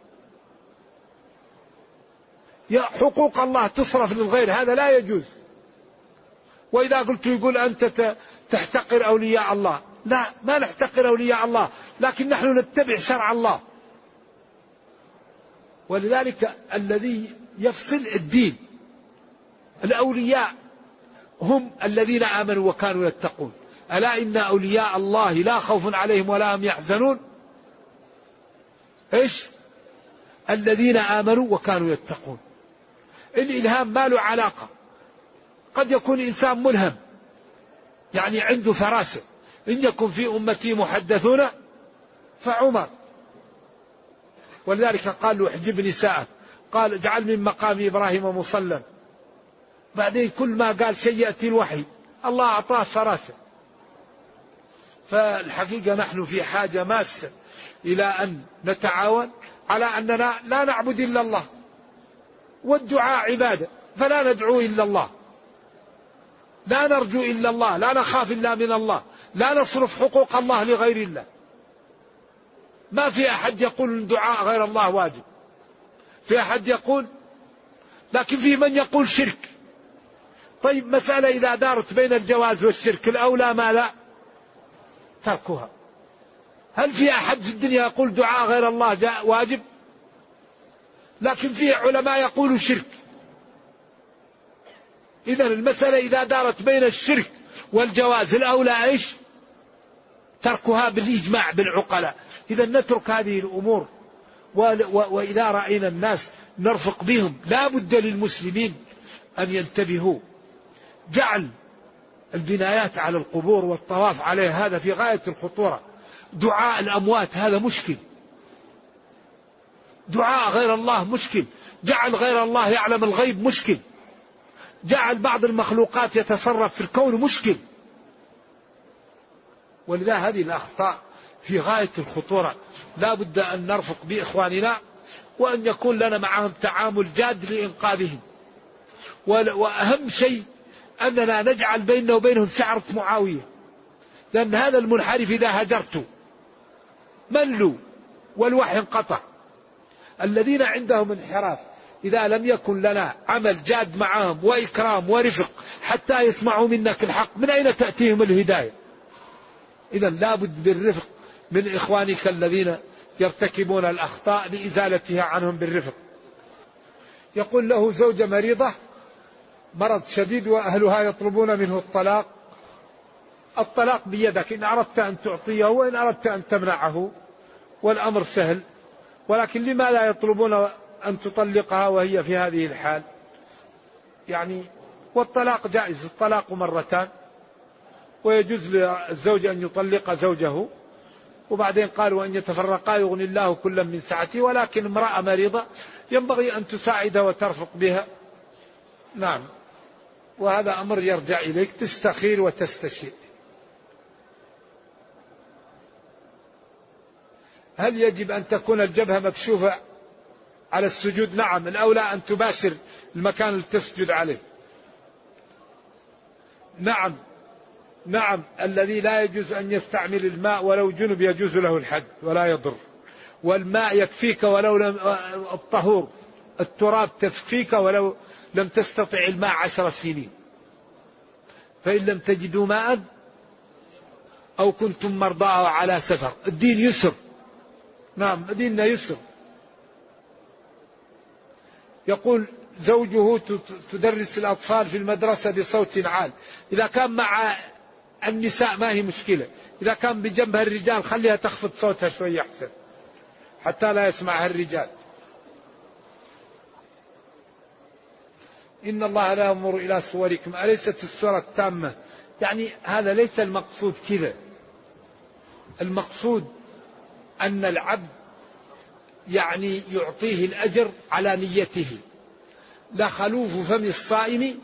حقوق الله تصرف للغير، هذا لا يجوز. وإذا قلت يقول أنت تحتقر أولياء الله، لا، ما نحتقر أولياء الله، لكن نحن نتبع شرع الله. ولذلك الذي يفصل الدين، الأولياء هم الذين آمنوا وكانوا يتقون. ألا إن أولياء الله لا خوف عليهم ولا هم يحزنون. إيش؟ الذين آمنوا وكانوا يتقون. الإلهام ما له علاقة. قد يكون إنسان ملهم يعني عنده فراسة. إن يكن في أمتي محدثون فعمر. ولذلك قال له احجب نساءك، قال اجعل من مقام إبراهيم مصلى. بعدين كل ما قال شيء يأتي الوحي، الله أعطاه فراسة. فالحقيقة نحن في حاجة ماسة إلى أن نتعاون على أننا لا نعبد إلا الله، والدعاء عبادة، فلا ندعو إلا الله، لا نرجو إلا الله، لا نخاف إلا من الله، لا نصرف حقوق الله لغير الله. ما في أحد يقول الدعاء غير الله واجب، في أحد يقول، لكن في من يقول شرك. طيب مسألة إذا دارت بين الجواز والشرك، الأولى ما لا تركها. هل في أحد في الدنيا يقول دعاء غير الله واجب؟ لكن في علماء يقولوا شرك. إذن المسألة إذا دارت بين الشرك والجواز، الأولى إيش؟ تركها بالإجماع بالعقلاء. إذن نترك هذه الأمور، وإذا رأينا الناس نرفق بهم. لا بد للمسلمين أن ينتبهوا. جعل البنايات على القبور والطواف عليها هذا في غاية الخطورة. دعاء الأموات هذا مشكل، دعاء غير الله مشكل، جعل غير الله يعلم الغيب مشكل، جعل بعض المخلوقات يتصرف في الكون مشكل. ولذا هذه الأخطاء في غاية الخطورة، لا بد أن نرفق بإخواننا، وأن يكون لنا معهم تعامل جاد لإنقاذهم. وأهم شيء أننا نجعل بيننا وبينهم شعرة معاوية، لأن هذا المنحرف إذا هجرته ملوا والوحي انقطع. الذين عندهم انحراف إذا لم يكن لنا عمل جاد معهم وإكرام ورفق حتى يسمعوا منك الحق، من أين تأتيهم الهداية؟ إذا لابد بالرفق من إخوانك الذين يرتكبون الأخطاء لإزالتها عنهم بالرفق. يقول له زوجة مريضة مرض شديد وأهلها يطلبون منه الطلاق. الطلاق بيدك، إن أردت أن تعطيه وإن أردت أن تمنعه، والأمر سهل. ولكن لما لا يطلبون أن تطلقها وهي في هذه الحال؟ يعني والطلاق جائز، الطلاق مرتان، ويجوز للزوج أن يطلق زوجه. وبعدين قالوا أن يتفرقا يغني الله كلا من سعته، ولكن امرأة مريضة ينبغي أن تساعدها وترفق بها. نعم، وهذا أمر يرجع إليك، تستخير وتستشير. هل يجب أن تكون الجبهة مكشوفة على السجود؟ نعم، الأولى أن تباشر المكان اللي تسجد عليه. نعم، الذي لا يجوز أن يستعمل الماء ولو جنب يجوز له الحد ولا يضر، والماء يكفيك ولو لم، الطهور التراب تكفيك ولو لم تستطع الماء 10 سنين. فإن لم تجدوا ماء أو كنتم مرضى أو على سفر، الدين يسر. نعم، ديننا يسر. يقول زوجه تدرس الأطفال في المدرسة بصوت عال. إذا كان مع النساء ما هي مشكلة، إذا كان بجنبها الرجال خليها تخفض صوتها شوية أحسن حتى لا يسمعها الرجال. إن الله لا يأمر إلى صوركم، أليست الصورة التامة؟ يعني هذا ليس المقصود كذا. المقصود أن العبد يعني يعطيه الأجر على نيته. لخلوف فم الصائم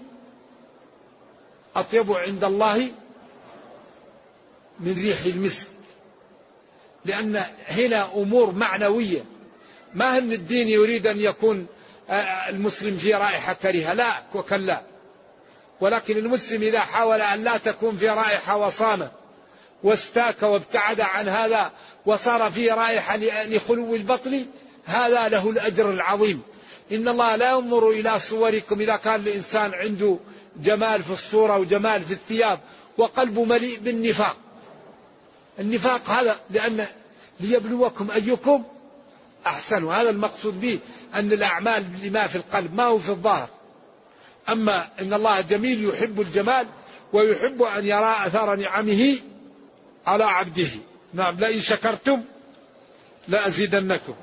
أطيب عند الله من ريح المسك، لأن هنا أمور معنوية، ما أن الدين يريد أن يكون المسلم في رائحة كريهة، لا وكلا. ولكن المسلم إذا حاول أن لا تكون في رائحة وصام واستاك وابتعد عن هذا وصار في رائحة لخلو البطن، هذا له الأجر العظيم. إن الله لا ينظر إلى صوركم، إذا كان الإنسان عنده جمال في الصورة وجمال في الثياب وقلبه مليء بالنفاق. النفاق هذا لأن ليبلوكم أيكم أحسن، وهذا المقصود به أن الأعمال لما في القلب ما هو في الظاهر. أما إن الله جميل يحب الجمال ويحب أن يرى أثار نعمه على عبده. نعم، لئن شكرتم لأزيدنكم.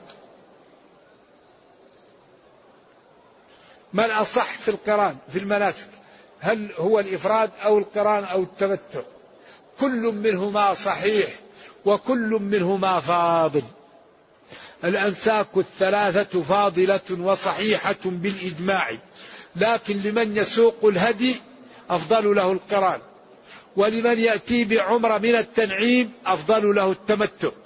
ما الأصح في القران في المناسك؟ هل هو الإفراد أو القران أو التمتع؟ كل منهما صحيح وكل منهما فاضل. الأنساك الثلاثة فاضلة وصحيحة بالإجماع، لكن لمن يسوق الهدي أفضل له القران، ولمن يأتي بعمرة من التنعيم أفضل له التمتع،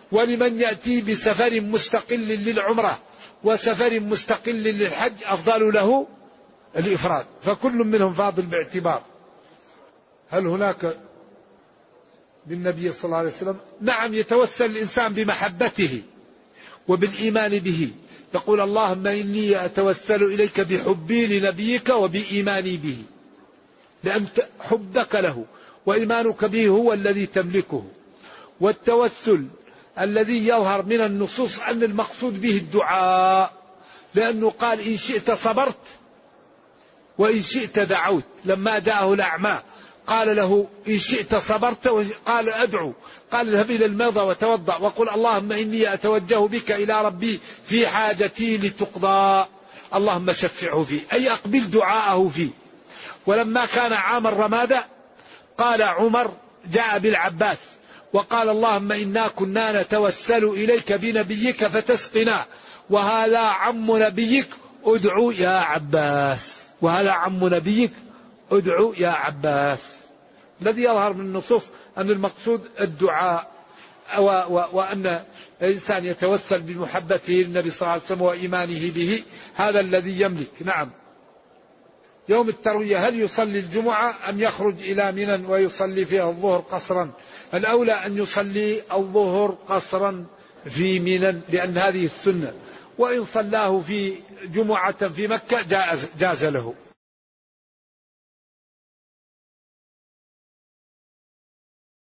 ولمن يأتي بسفر مستقل للعمرة وسفر مستقل للحج أفضل له الإفراد، فكل منهم فاضل باعتبار. هل هناك بالنبي صلى الله عليه وسلم؟ نعم، يتوسل الإنسان بمحبته وبالإيمان به، يقول اللهم إني أتوسل إليك بحبي لنبيك وبإيماني به، لأن حبك له وإيمانك به هو الذي تملكه. والتوسل الذي يظهر من النصوص أن المقصود به الدعاء، لأنه قال إن شئت صبرت وإن شئت دعوت. لما جاءه الأعمى قال له إن شئت صبرت، قال أدعو، قال اذهب إلى المرضى وتوضأ وقل اللهم إني أتوجه بك إلى ربي في حاجتي لتقضى، اللهم شفعه فيه، أي أقبل دعاءه فيه. ولما كان عام الرمادة قال عمر جاء بالعباس وقال اللهم إنا كنا نتوسل إليك بنبيك فتسقنا، وهذا عم نبيك ادعو يا عباس، وهذا عم نبيك ادعو يا عباس. الذي يظهر من النصوص أن المقصود الدعاء، وأن الإنسان يتوسل بمحبته للنبي صلى الله عليه وسلم وإيمانه به، هذا الذي يملك. نعم. يوم التروية هل يصلي الجمعة أم يخرج إلى منى ويصلي فيها الظهر قصرا؟ الأولى أن يصلي الظهر قصرا في منى لأن هذه السنة، وإن صلاه في جمعة في مكة جاز له.